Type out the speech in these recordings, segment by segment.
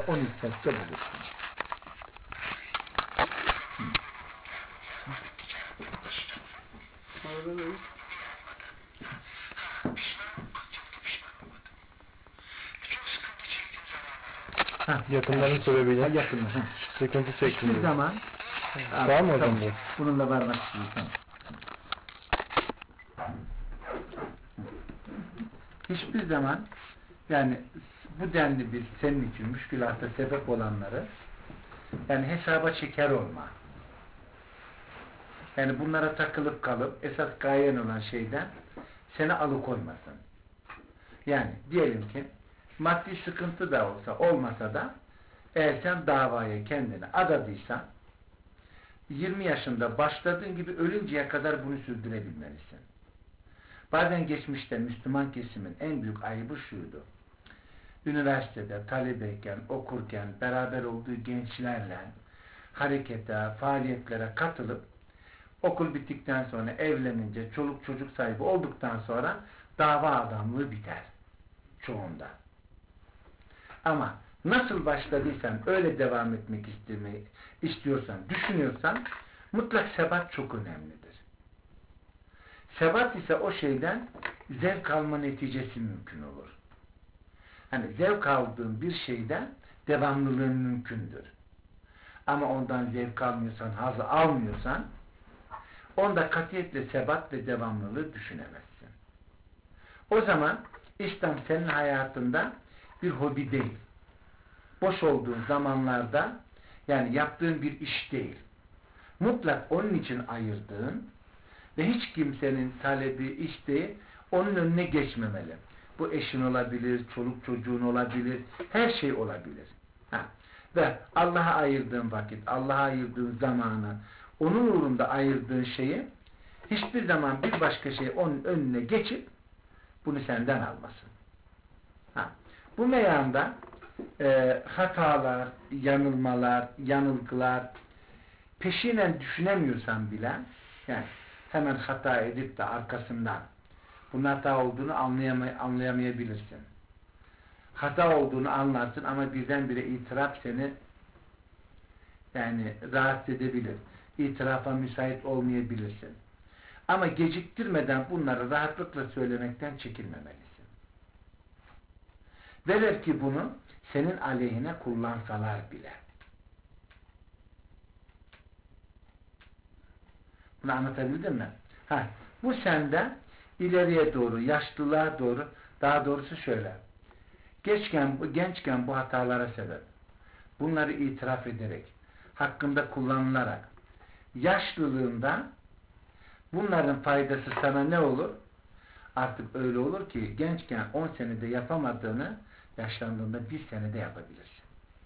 10 hissette bulursun. Yakınların sebebiyle yakınlar. sıkıntı çektim. Hiçbir zaman var mı hocam bu? Bununla varmak istiyorsan. Hiçbir zaman yani bu denli bir senin için müşkülata sebep olanları yani hesaba çeker olma. Yani bunlara takılıp kalıp esas gayen olan şeyden seni alıkoymasın. Yani diyelim ki maddi sıkıntı da olsa olmasa da eğer sen davaya kendini adadıysan 20 yaşında başladığın gibi ölünceye kadar bunu sürdürebilmelisin. Bazen geçmişte Müslüman kesimin en büyük ayıbı şuydu. Üniversitede, talebeyken, okurken, beraber olduğu gençlerle harekete, faaliyetlere katılıp okul bittikten sonra evlenince, çoluk çocuk sahibi olduktan sonra dava adamlığı biter. Çoğunda. Ama nasıl başladıysan, öyle devam etmek istiyorsan, düşünüyorsan mutlak sebat çok önemlidir. Sebat ise o şeyden zevk alma neticesi mümkün olur. Hani zevk aldığın bir şeyden devamlılığın mümkündür. Ama ondan zevk almıyorsan, hazı almıyorsan onda katiyetle sebat ve devamlılığı düşünemezsin. O zaman İslam senin hayatında bir hobi değil. Boş olduğun zamanlarda yani yaptığın bir iş değil. Mutlak onun için ayırdığın ve hiç kimsenin talebi, isteği onun önüne geçmemeli. Bu eşin olabilir, çoluk çocuğun olabilir, her şey olabilir. Ve Allah'a ayırdığın vakit, Allah'a ayırdığın zamanı, onun uğrunda ayırdığın şeyi hiçbir zaman bir başka şey onun önüne geçip bunu senden almasın. Bu meyanda hatalar, yanılmalar, yanılgılar peşinen düşünemiyorsan bile yani hemen hata edip de arkasından bunun hata olduğunu anlayamayabilirsin. Hata olduğunu anlarsın ama birdenbire itiraf seni yani rahatsız edebilir. İtirafa müsait olmayabilirsin. Ama geciktirmeden bunları rahatlıkla söylemekten çekinmemelisin. Velev ki bunu senin aleyhine kullansalar bile. Bunu anlatabildim mi? Bu sende ileriye doğru, yaşlılığa doğru, daha doğrusu şöyle. Gençken bu hatalara sebep. Bunları itiraf ederek, hakkında kullanılarak, yaşlılığında bunların faydası sana ne olur? Artık öyle olur ki gençken 10 senede yapamadığını yaşlandığında 1 senede yapabilirsin.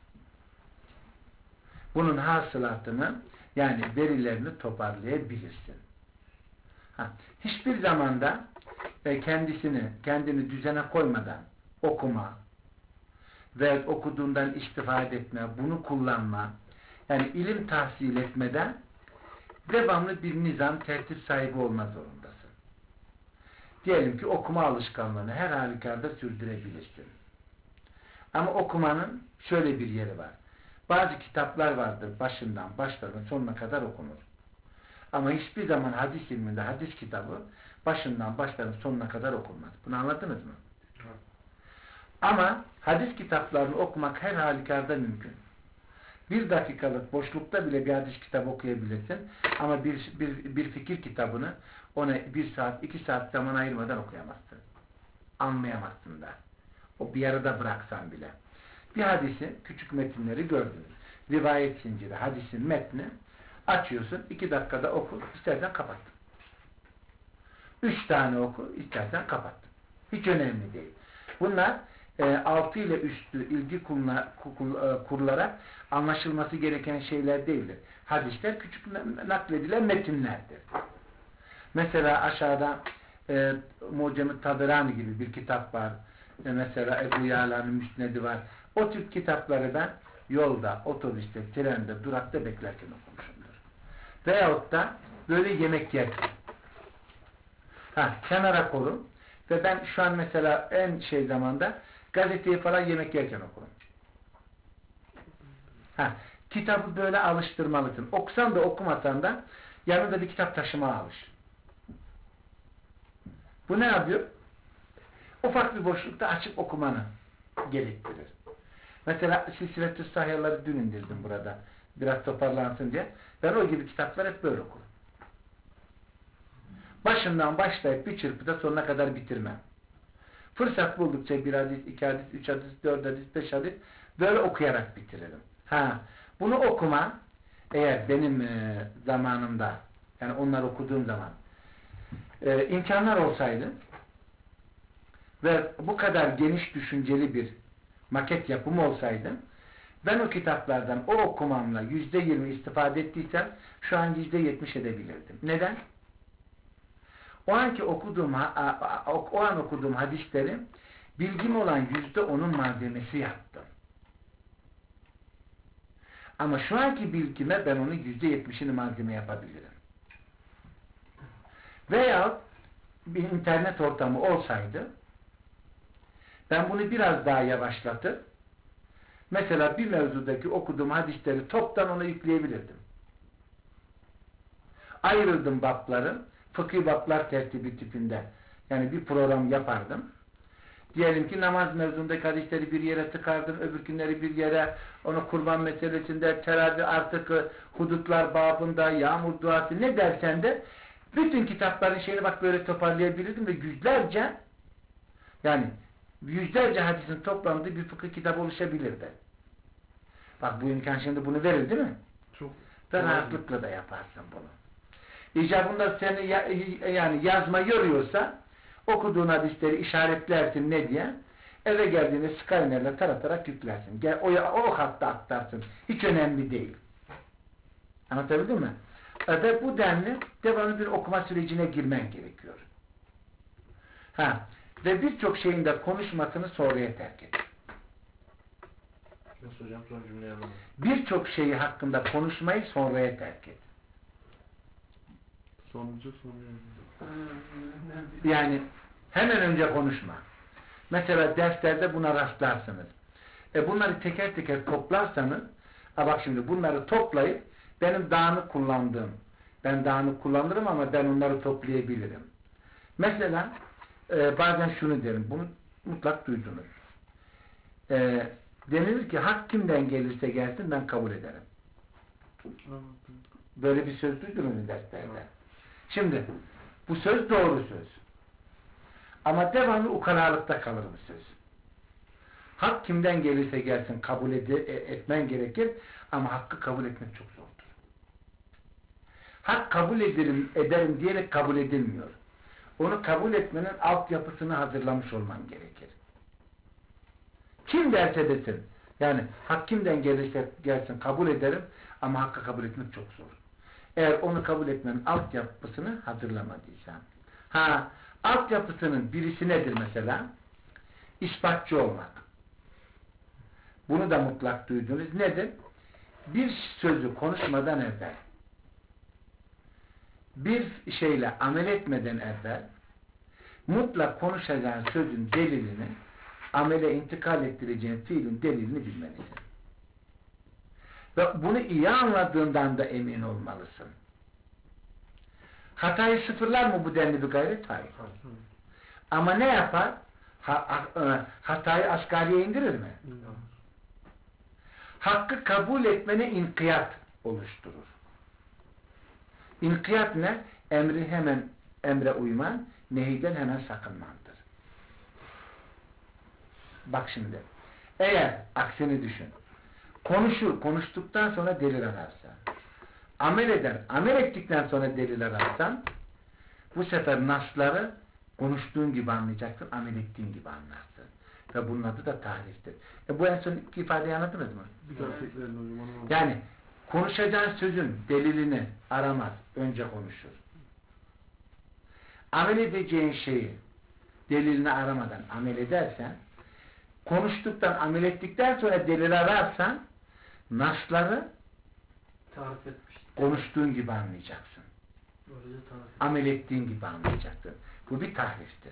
Bunun hasılatını yani verilerini toparlayabilirsin. Hiçbir zamanda kendini düzene koymadan okuma ve okuduğundan istifade etme, bunu kullanma, yani ilim tahsil etmeden devamlı bir nizam, tertip sahibi olma zorundasın. Diyelim ki okuma alışkanlığını her halükarda sürdürebilirsin. Ama okumanın şöyle bir yeri var. Bazı kitaplar vardır başından sonuna kadar okunur. Ama hiçbir zaman hadis ilminde hadis kitabı başından sonuna kadar okunmaz. Bunu anladınız mı? Evet. Ama hadis kitaplarını okumak her halükarda mümkün. 1 dakikalık boşlukta bile bir hadis kitabı okuyabilirsin. Ama bir fikir kitabını ona 1 saat, 2 saat zaman ayırmadan okuyamazsın. Anlayamazsın da. O bir yarıda bıraksan bile. Bir hadisin küçük metinleri gördünüz. Rivayet zinciri, hadisin metni açıyorsun, 2 dakikada oku, istersen kapat. 3 tane oku, istersen kapat. Hiç önemli değil. Bunlar 6 ile üstü ilgi kurularak anlaşılması gereken şeyler değildir. Hadisler küçük nakledilen metinlerdir. Mesela aşağıda Mucem-i Taberani gibi bir kitap var. Mesela Ebu Yala'nın Müsned'i var. O tip kitapları ben yolda, otobüste, trende, durakta beklerken okumuşumdur. Veyahut da böyle yemek yerken. Kenara koyun ve ben şu an mesela en zamanda gazeteyi falan yemek yerken okurum. Kitabı böyle alıştırmalısın. Okusan da okumasan da yanında bir kitap taşımaya alış. Bu ne yapıyor? Ufak bir boşlukta açıp okumanı gerektirir. Mesela Silsiletü Sahihleri dün indirdim burada. Biraz toparlansın diye. Ben o gibi kitaplar hep böyle okurum. Başından başlayıp bir çırpıda sonuna kadar bitirmem. Fırsat buldukça bir hadis, iki hadis, üç hadis, dört hadis, beş hadis böyle okuyarak bitiririm. Bunu okuma eğer benim zamanımda, yani onları okuduğum zaman imkanlar olsaydı ve bu kadar geniş düşünceli bir maket yapımı olsaydı, ben o kitaplardan o okumamla %20 istifade ettiysem şu an %70 edebilirdim. Neden? O an okuduğum hadisleri bilgim olan %10'un malzemesi yaptım. Ama şu anki bilgime ben onu %70'ini malzeme yapabilirim. Veya bir internet ortamı olsaydı ben bunu biraz daha yavaşlatıp mesela bir mevzudaki okuduğum hadisleri toptan ona yükleyebilirdim. Ayırırdım babları, fıkhi bablar tertibi tipinde. Yani bir program yapardım. Diyelim ki namaz mevzundaki hadisleri bir yere tıkardım, öbür günleri bir yere, onu kurban meselesinde, teravih artık hudutlar babında, yağmur duası ne dersen de bütün kitapların şeyini bak böyle toparlayabilirdim ve yüzlerce hadisin toplandığı bir fıkıh kitabı oluşabilirdi. Bak bu imkan şimdi bunu verir değil mi? Çok. Ve rahatlıkla da yaparsın bunu. İcabında seni yani yazma yoruyorsa okuduğun hadisleri işaretlersin ne diye, eve geldiğinde skalinerle taratarak yüklersin. O hatta aktarsın. Hiç önemli değil. Anlatabildim mi? Ve bu denli devamlı bir okuma sürecine girmen gerekiyor. Ve birçok şeyin de konuşmasını sonraya terk et. Nasıl hocam, son cümleyi anlamadım. Birçok şeyi hakkında konuşmayı sonraya terk et. Sonuncu. Yani hemen önce konuşma. Mesela derslerde buna rastlarsınız. Bunları teker teker toplarsanız, bak şimdi bunları toplayıp benim dağınık kullandığım, ben dağınık kullanırım ama ben onları toplayabilirim. Mesela bazen şunu derim, bunu mutlak duydunuz. Denilir ki hak kimden gelirse gelsin ben kabul ederim. Böyle bir söz duydunuz mu derslerde? Şimdi bu söz doğru söz. Ama devamlı ukalalıkta kalır bu söz. Hak kimden gelirse gelsin kabul etmen gerekir ama hakkı kabul etmek çok zordur. Hak kabul ederim diyerek kabul edilmiyor. Onu kabul etmenin altyapısını hazırlamış olman gerekir. Kim derse desin, yani hak kimden gelirse gelsin kabul ederim ama hakkı kabul etmek çok zor. Eğer onu kabul etmenin altyapısını hazırlamadıysan. Altyapısının birisi nedir mesela? İspatçı olmak. Bunu da mutlak duydunuz. Nedir? Bir sözü konuşmadan evvel, bir şeyle amel etmeden evvel, mutlak konuşacağın sözün delilini, amele intikal ettireceğin fiilin delilini bilmelisin. Ve bunu iyi anladığından da emin olmalısın. Hatayı sıfırlar mı bu denli bir gayret? Hayır. Ama ne yapar? Hatayı asgariye indirir mi? Hakkı kabul etmene inkiyat oluşturur. İnkiyat ne? Emre uyman, nehiden hemen sakınmandır. Bak şimdi, eğer aksini düşün, konuştuktan sonra delil ararsa, amel ettikten sonra delil ararsan, bu sefer nasları konuştuğun gibi anlayacaksın, amel ettiğin gibi anlarsın. Ve bunun adı da tahriftir. Bu en son iki ifadeyi anladınız mı? Yani konuşacağın sözün delilini aramaz, önce konuşur. Amel edeceğin şeyi delilini aramadan amel edersen, konuştuktan, amel ettikten sonra delil ararsan, nasları konuştuğun gibi anlayacaksın. Amel ettiğin gibi anlayacaksın. Bu bir tahriftir.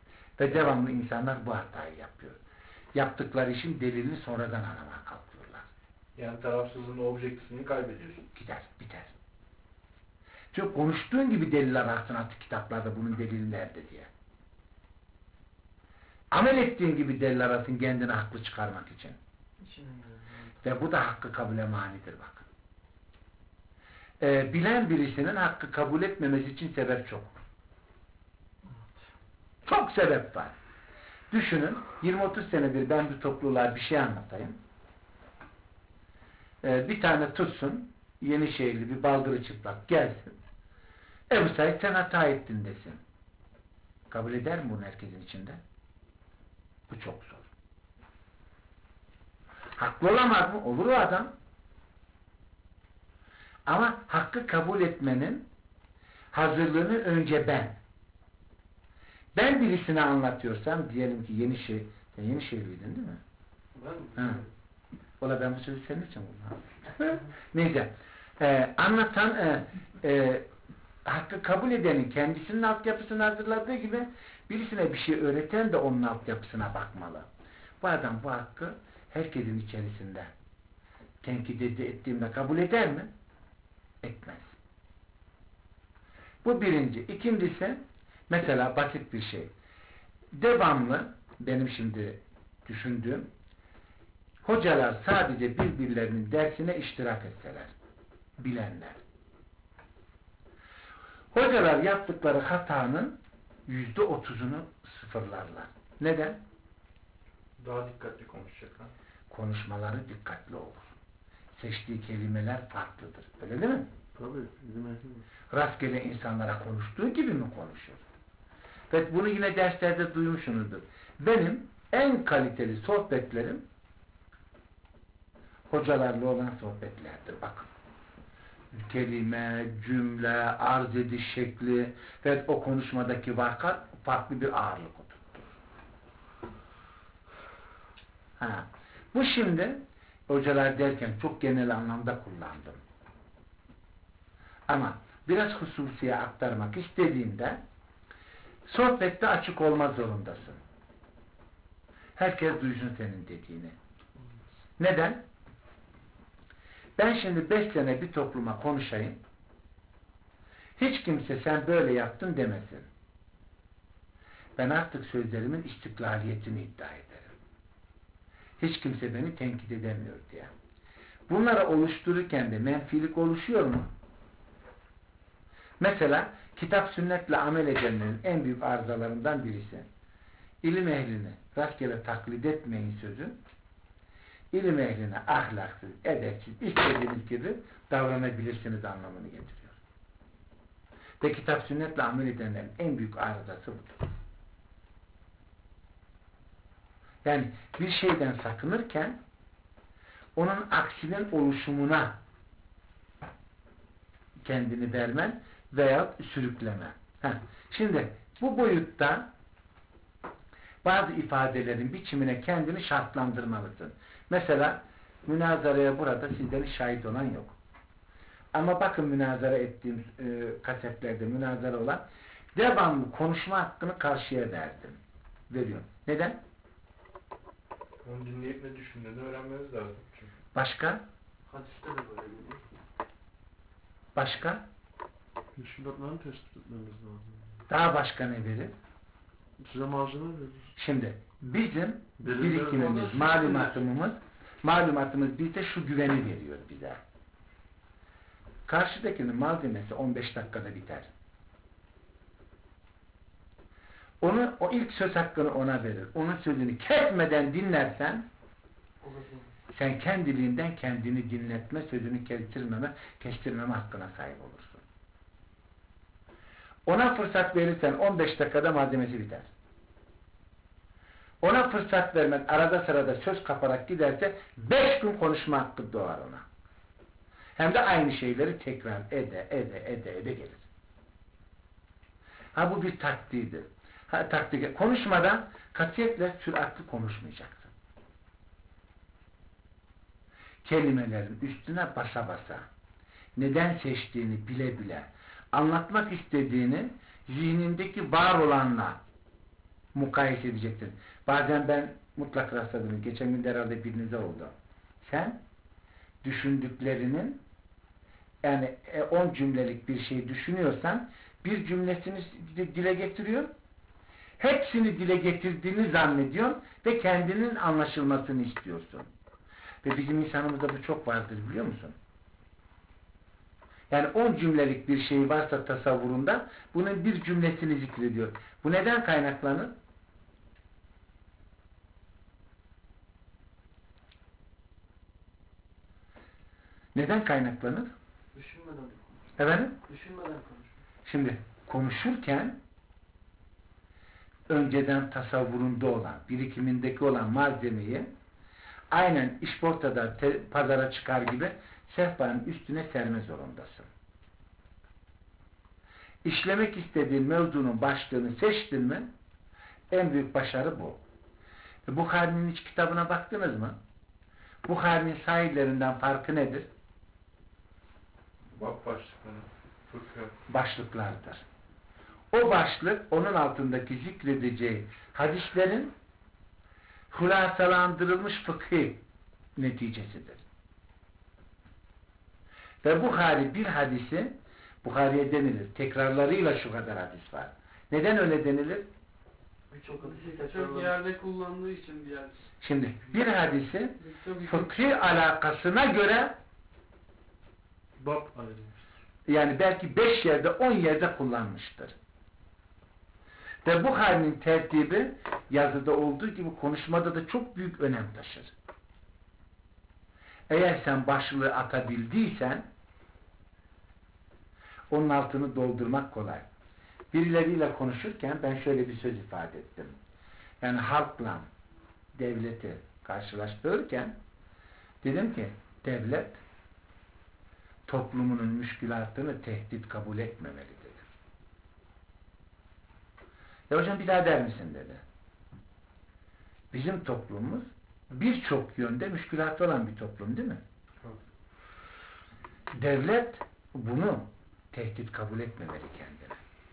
Ve devamlı insanlar bu hatayı yapıyor. Yaptıkları işin delilini sonradan aramaya kalkıyorlar. Yani tarafsızlığın objektifliğini kaybediyorsun. Gider, biter. Çünkü konuştuğun gibi delil ararsın artık kitaplarda bunun delili nerede diye. Amel ettiğin gibi delil arasın kendini haklı çıkarmak için. Ve bu da hakkı kabule manidir bak. Bilen birisinin hakkı kabul etmemesi için sebep çok. Çok sebep var. Düşünün, 20-30 senedir ben bir topluluğa bir şey anlatayım. Bir tane tutsun, Yenişehirli bir baldırı çıplak gelsin. Ebu Said sen hata ettin desin. Kabul eder mi bunu herkesin içinde? Bu çok zor. Haklı olamaz mı? Olur o adam. Ama hakkı kabul etmenin hazırlığını önce ben birisine anlatıyorsam, diyelim ki sen Yenişehirliydin değil mi? Ben mi? Ola ben bu sözü senin için buldum. Neyse. Anlatan hakkı kabul edenin kendisinin altyapısını hazırladığı gibi birisine bir şey öğreten de onun altyapısına bakmalı. Bu adam bu hakkı herkesin içerisinde tenkit ettiğimde kabul eder mi? Etmez. Bu birinci. İkincisi mesela basit bir şey. Devamlı benim şimdi düşündüğüm hocalar sadece birbirlerinin dersine iştirak etseler. Bilenler. Hocalar yaptıkları hatanın %30'unu sıfırlarlar. Neden? Daha dikkatli konuşacaklar. Konuşmaları dikkatli olur. Seçtiği kelimeler farklıdır. Öyle değil mi? Tabii. Rastgele insanlara konuştuğu gibi mi konuşur? Ve bunu yine derslerde duymuşsunuzdur. Benim en kaliteli sohbetlerim hocalarla olan sohbetlerdir. Bakın. Kelime, cümle, arz ediş şekli ve o konuşmadaki vaka farklı bir ağırlık oturtur. Bu şimdi hocalar derken çok genel anlamda kullandım. Ama biraz hususiye aktarmak istediğimde sohbette açık olma zorundasın. Herkes duysun senin dediğini. Neden? Ben şimdi 5 sene bir topluma konuşayım. Hiç kimse sen böyle yaptın demesin. Ben artık sözlerimin istiklaliyetini iddia ederim. Hiç kimse beni tenkit edemiyor diye. Bunları oluştururken de menfilik oluşuyor mu? Mesela kitap sünnetle amel edenlerin en büyük arızalarından birisi. İlim ehlini rastgele taklit etmeyin sözü, İlim ehline ahlaksız, edepsiz, istediğiniz gibi davranabilirsiniz anlamını getiriyor. Ve kitap sünnetle amel edenlerin en büyük arızası budur. Yani bir şeyden sakınırken onun aksinin oluşumuna kendini vermen veya sürüklemen. Şimdi bu boyutta bazı ifadelerin biçimine kendini şartlandırmalısın. Mesela münazaraya burada sizden şahit olan yok. Ama bakın münazara ettiğim kasetlerde münazara olan devamlı konuşma hakkını karşıya veriyorum. Neden? Onu dinleyip ne düşündüğünü öğrenmeniz lazım. Çünkü. Başka? Hadiste de böyle geliyor. Başka? Teşkilatlarını tespit etmemiz lazım. Daha başka ne verir? Size malzeme verir. Şimdi bizim birikimimiz, malumatımız bize şu güveni veriyor bize. Karşıdakinin malzemesi 15 dakikada biter. O ilk söz hakkını ona verir. Onun sözünü kesmeden dinlersen sen kendiliğinden kendini dinletme, sözünü kestirmeme hakkına sahip olursun. Ona fırsat verirsen 15 dakikada malzemesi biter. Ona fırsat vermen arada sırada söz kaparak giderse 5 gün konuşma hakkı doğar ona. Hem de aynı şeyleri tekrar ede gelir. Bu bir taktiğidir. Konuşmadan katiyetle süratli konuşmayacaksın. Kelimelerin üstüne basa basa, neden seçtiğini bile bile, anlatmak istediğini zihnindeki var olanla mukayese edeceksin. Bazen ben mutlak rastladım. Geçen gün herhalde birinize oldu. Sen düşündüklerinin, yani 10 cümlelik bir şey düşünüyorsan bir cümlesini dile getiriyor, hepsini dile getirdiğini zannediyorsun ve kendinin anlaşılmasını istiyorsun. Ve bizim insanımızda bu çok vardır, biliyor musun? Yani 10 cümlelik bir şey varsa tasavvurunda bunun bir cümlesini zikrediyor. Bu neden kaynaklanır? Neden kaynaklanır? Düşünmeden konuş. Efendim? Düşünmeden konuş. Şimdi konuşurken önceden tasavvurunda olan, birikimindeki olan malzemeyi aynen işportada pazara çıkar gibi sehpanın üstüne serme zorundasın. İşlemek istediğin mevzunun başlığını seçtin mi en büyük başarı bu. Bukhari'nin hiç kitabına baktınız mı? Bukhari'nin sahillerinden farkı nedir? Bak başlıkları. Fıkıh. Başlıklardır. O başlık onun altındaki zikredeceği hadislerin hulasalandırılmış fıkhi neticesidir. Ve Bukhari bir hadisi, Bukhari'ye denilir, tekrarlarıyla şu kadar hadis var. Neden öyle denilir? Birçok hadisi Çok tekrarlamış. yerde kullandığı için bir yer. Şimdi bir hadisi Çok fıkhi alakasına göre, Bab ayrılmış. yani belki 5 yerde 10 yerde kullanmıştır. Ve Bukhari'nin tertibi yazıda olduğu gibi konuşmada da çok büyük önem taşır. Eğer sen başlığı atabildiysen onun altını doldurmak kolay. Birileriyle konuşurken ben şöyle bir söz ifade ettim. Yani halkla devleti karşılaştırırken dedim ki devlet toplumunun müşkülatını tehdit kabul etmemeli dedim. Ya hocam bir daha der misin dedi. Bizim toplumumuz birçok yönde müşkülatı olan bir toplum, değil mi? Devlet bunu tehdit kabul etmemeli kendine.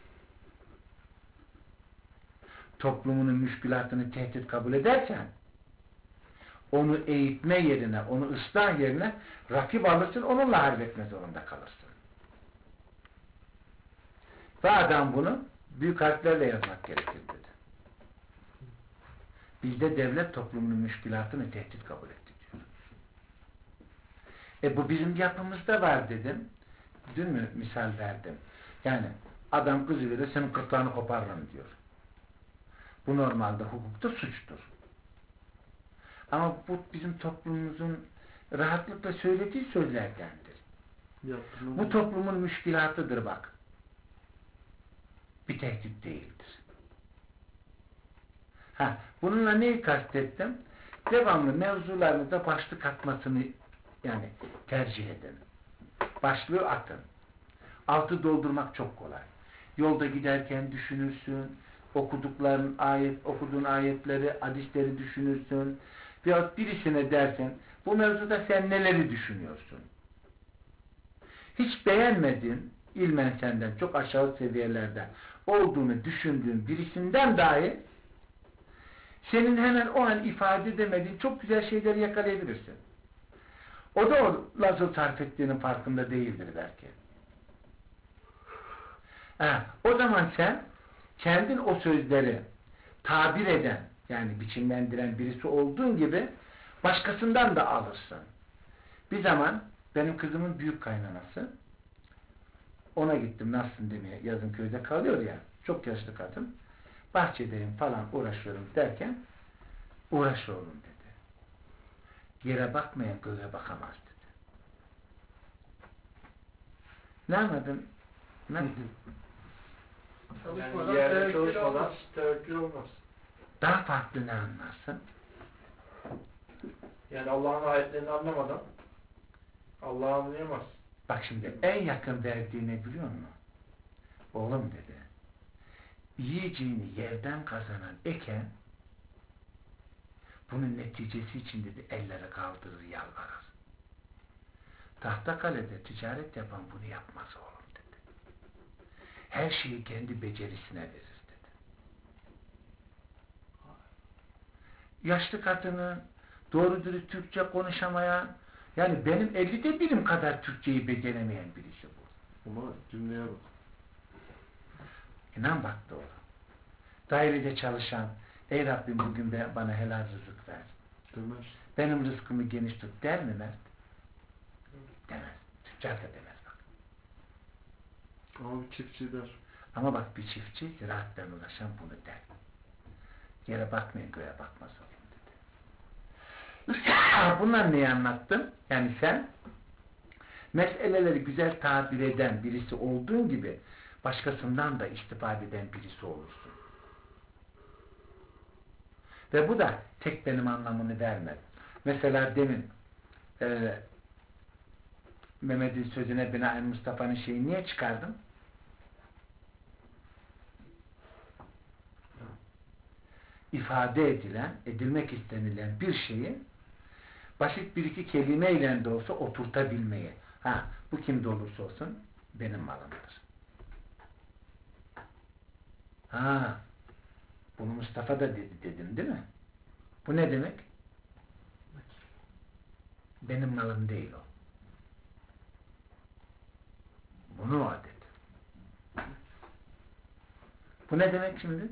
Toplumunun müşkülatını tehdit kabul edersen onu eğitme yerine, onu ıslah yerine rakip alırsın, onunla halletme zorunda kalırsın. Ve adam bunu büyük harflerle yazmak gerekir dedi. Bizde devlet toplumunun müşkülatını tehdit kabul etti diyor. Bu bizim yapımızda var dedim. Dün mü misal verdim? Yani adam kızı verir, senin kırtlağını koparırım diyor. Bu normalde hukukta suçtur. Ama bu bizim toplumumuzun rahatlıkla söylediği sözlerdendir. Bu toplumun müşkilatıdır bak. Bir tehdit değildir. Bununla neyi kastettim? Devamlı mevzularınıza başlık atmasını yani tercih edin. Başlığı atın. Altı doldurmak çok kolay. Yolda giderken düşünürsün, okuduğun ayetleri, hadisleri düşünürsün. Veyahut birisine dersin, bu mevzuda sen neleri düşünüyorsun? Hiç beğenmedin, ilmen senden çok aşağı seviyelerde olduğunu düşündüğün birisinden dahi senin hemen o an ifade edemediğin çok güzel şeyleri yakalayabilirsin. O da o nasıl sarf ettiğinin farkında değildir belki. O zaman sen kendin o sözleri tabir eden, yani biçimlendiren birisi olduğun gibi başkasından da alırsın. Bir zaman benim kızımın büyük kaynanası, ona gittim nasılsın demeye, yazın köyde kalıyor ya, çok yaşlı kadın, bahçedeyim falan uğraşıyorum derken, uğraş oğlum dedi. Yere bakmayan göğe bakamaz dedi. Ne anladın? Ne? Çalışmadan Yani yerde tevekkül çalışmadan olmaz. tevekkül olmaz. Daha farklı ne anlarsın? Yani Allah'ın ayetlerini anlamadan Allah'ı anlayamaz. Bak şimdi en yakın verdiğini biliyor musun? Oğlum dedi, yiyeceğini yerden kazanan eken bunun neticesi için dedi elleri kaldırır, yalvarır. Tahtakale'de ticaret yapan bunu yapmaz oğlum dedi. Her şeyi kendi becerisine verir dedi. Yaşlı kadını, doğru dürüst Türkçe konuşamayan, Yani benim 50'de birim kadar Türkçeyi beceremeyen birisi bu. Ama cümleye bak. İnan bak doğru. Dairede çalışan, ey Rabbim bugün bana helal rızık ver. Demez. Benim rızkımı geniş tut der mi Mert? Demez. Tüccar da demez bak. Ama bir çiftçi der. Ama bak bir çiftçi ziraatla uğraşan bunu der. Yere bakmayın göğe bakmaz olayım dedi. Bunlar neyi anlattım? Yani sen meseleleri güzel tabir eden birisi olduğun gibi başkasından da istifade eden birisi olursun. Ve bu da tek benim anlamını vermez. Mesela demin Mehmet'in sözüne binaen Mustafa'nın şeyi niye çıkardım? İfade edilen, edilmek istenilen bir şeyi basit bir iki kelimeyle de olsa oturtabilmeyi. Ha, bu kimde olursa olsun benim malımdır. Ha, bunu Mustafa da dedi dedim değil mi? Bu ne demek? Benim malım değil o. Bunu o dedi. Bu ne demek şimdi?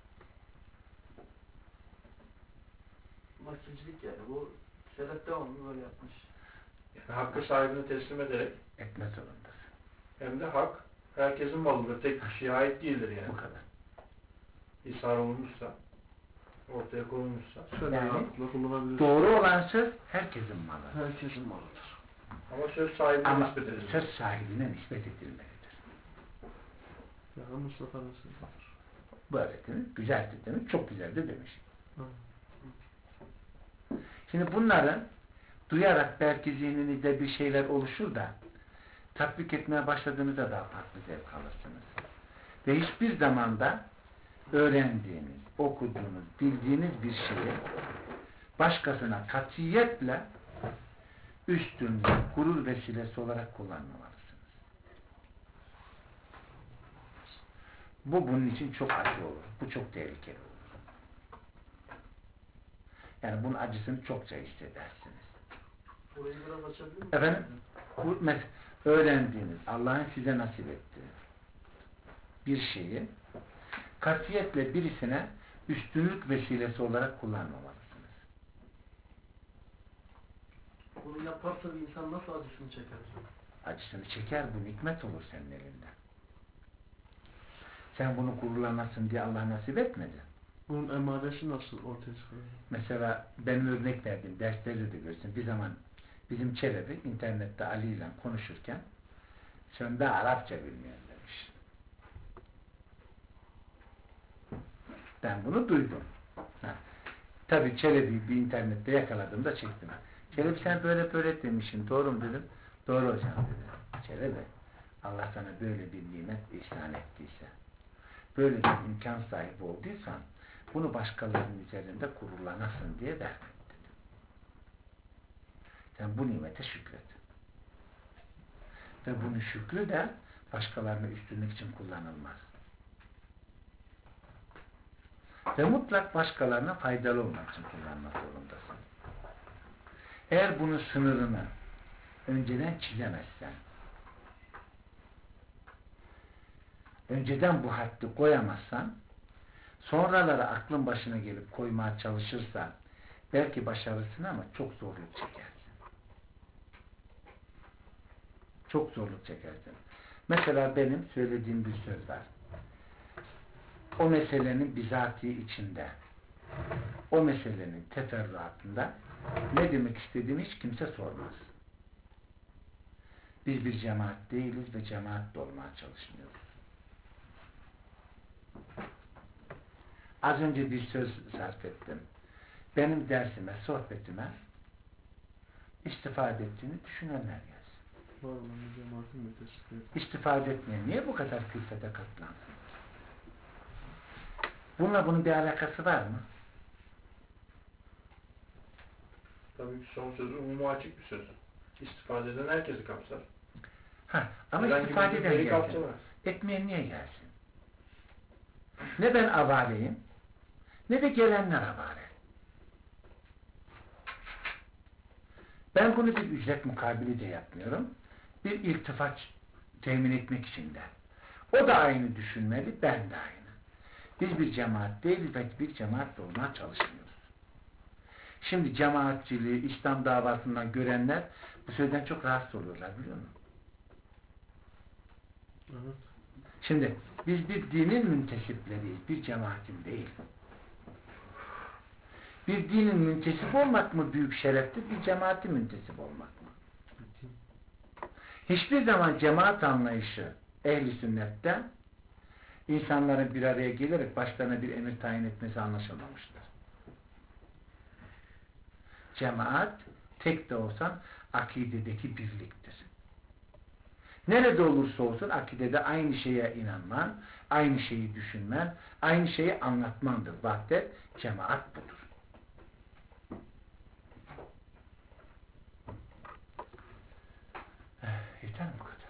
Nakilcilik yani. Bu Serhat devamlı böyle yapmış. Yani hakkı sahibine teslim ederek Etme zorundasın. hem de hak herkesin malıdır. Tek kişiye ait değildir yani. Bu kadar. İsar olunmuşsa, ortaya konulmuşsa. Söz Yani rahatlıkla kullanabilirsin. Doğru olan söz herkesin malı. Herkesin malıdır. Ama söz sahibine Ama nispet edilir. söz sahibine nispet edilmelidir. Ya Mustafa'nın sözüdür. Böyle değil mi? Güzeldi demiş, çok güzeldi demiş. Hı. Şimdi bunları duyarak belki zihninizde bir şeyler oluşur da tatbik etmeye başladığınızda daha farklı zevk alırsınız. Ve hiçbir zamanda öğrendiğiniz, okuduğunuz, bildiğiniz bir şeyi başkasına katiyetle üstün, gurur vesilesi olarak kullanmamalısınız. Bu bunun için çok acı olur. Bu çok tehlikeli olur. Yani bunun acısını çokça hissedersiniz. Burayı biraz açabilir miyim? Efendim, öğrendiğiniz, Allah'ın size nasip ettiği bir şeyi katiyetle birisine üstünlük vesilesi olarak kullanmamalısınız. Bunu yaparsa bir insan nasıl acısını çeker? Acısını çeker, bu nikmet olur senin elinde. Sen bunu gururlanasın diye Allah nasip etmedi. Bunun emaresi nasıl ortaya çıkıyor? Mesela ben örnek verdim, derslerde de görsün. Bir zaman bizim Çelebi internette Ali ile konuşurken sen de Arapça bilmiyorsun demiş. Ben bunu duydum. Tabii Çelebi'yi bir internette yakaladığımda çektim. Çelebi sen böyle böyle demişsin, doğru mu dedim. Doğru hocam dedi. Çelebi, Allah sana böyle bir nimet ihsan ettiyse, böyle bir imkan sahibi olduysan, bunu başkalarının üzerinde gururlanasın diye vermedi dedi. Sen bu nimete şükret. Ve bunun şükrü de başkalarına üstünlük için kullanılmaz. Ve mutlak başkalarına faydalı olmak için kullanmak zorundasın. Eğer bunun sınırını önceden çizemezsen, önceden bu haddi koyamazsan, sonraları aklın başına gelip koymaya çalışırsan belki başarırsın ama çok zorluk çekersin. Çok zorluk çekersin. Mesela benim söylediğim bir söz var. O meselenin bizatihi içinde, o meselenin teferruatında ne demek istediğimi hiç kimse sormaz. Biz bir cemaat değiliz ve cemaat olmaya çalışmıyoruz. Az önce bir söz sarf ettim. Benim dersime, sohbetime istifade ettiğini düşünenler gelsin. Var olan bir cemaatin mütesipleri. İstifade etmeyen niye bu kadar külfete katlansın? Bununla bunun bir alakası var mı? Tabii ki son sözü umuma açık bir söz. İstifade eden herkesi kapsar. Ama Herhangi istifade bir eden biri gelsin. kapsamaz. Etmeyen niye gelsin? Ne ben avaleyim, ne de gelenler avale. Ben bunu bir ücret mukabili de yapmıyorum. Bir iltifat temin etmek için de. O da aynı düşünmeli, ben de aynı. Biz bir cemaat değiliz, belki bir cemaat olmaya çalışmıyoruz. Şimdi cemaatçiliği, İslam davasından görenler bu sözden çok rahatsız oluyorlar, biliyor musun? Evet. Şimdi biz bir dinin müntesipleriyiz, bir cemaatin değil. Bir dinin müntesip olmak mı büyük şereftir, bir cemaatin müntesip olmak mı? Hiçbir zaman cemaat anlayışı ehli sünnetten insanların bir araya gelerek başlarına bir emir tayin etmesi anlaşılmamıştır. Cemaat tek de olsan akidedeki birliktir. Nerede olursa olsun akidede aynı şeye inanman, aynı şeyi düşünmen, aynı şeyi anlatmandır. Vahdet, cemaat budur. Yeter mi bu kadar?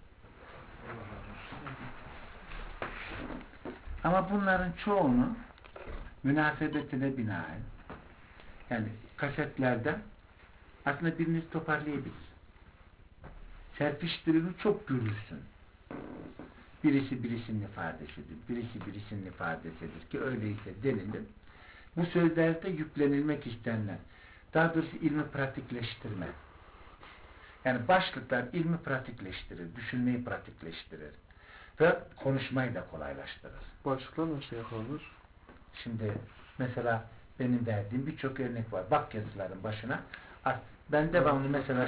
Ama bunların çoğunu münasebetine binaen, yani kasetlerden aslında biriniz toparlayabilir. Serpiştirilmiş çok görürsün. Birisi birisinin ifadesidir, birisi birisinin ifadesidir ki öyleyse denilir. Bu sözlerde yüklenilmek istenilen, daha doğrusu ilmi pratikleştirme. Yani başlıklar ilmi pratikleştirir, düşünmeyi pratikleştirir ve konuşmayı da kolaylaştırır. Başlıklar nasıl yakalanır? Şimdi mesela benim verdiğim birçok örnek var. Bak yazıların başına. Ben devamlı mesela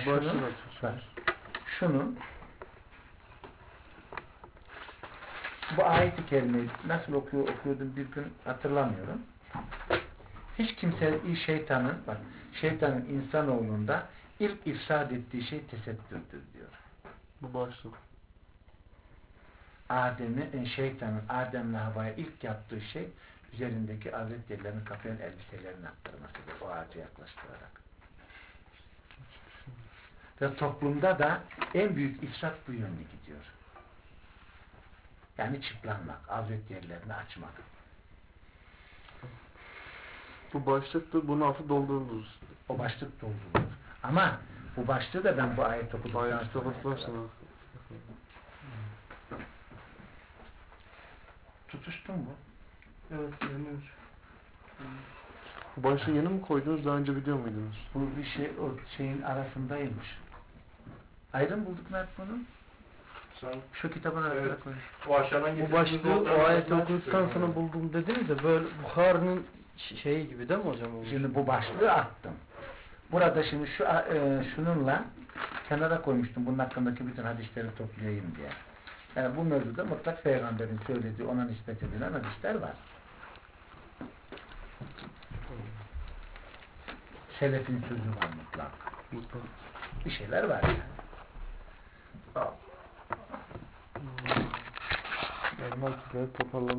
şunu bu ayet-i kerimeyi nasıl okuyordum bir gün hatırlamıyorum. Hiç kimse şeytanın insanoğlunda ilk ifsad ettiği şey tesettürdür diyor. Bu başlık. Şeytanın Adem'le Havva'ya ilk yaptığı şey üzerindeki avret yerlerini kapayan elbiselerini attırmasıdır. O ağaca yaklaştırarak. Ve toplumda da en büyük ifsat bu yönde gidiyor. Yani çıplanmak, avret yerlerini açmak. Bu başlıktır, bunun altı doldurulur. O başlık doldurulur. Ama bu başlığı da ben bu ayet okuduktan sonra tutuştun mu? Evet, yanıyor. Bu başlığı yeni mi koydunuz, daha önce biliyor muydunuz? Bu bir şey, o şeyin arasındaymış. Ayrı mı bulduk Mert bunu? Sen Şu kitabın arasına Evet. koymuş. bu aşağıdan Bu getirdiğiniz başlığı notların o ayeti arasından okuduktan çıkıyor. sonra buldum dediniz de böyle Bukhari'nin şeyi gibi değil mi hocam? O? Şimdi bu başlığı attım. Burada şimdi şununla kenara koymuştum bunun hakkındaki bütün hadisleri toplayayım diye. Yani bu mevzuda mutlak peygamberin söylediği, ona nispet edilen hadisler var. Selefin sözü var mutlak. Bir şeyler var yani. Normal toparlanmış.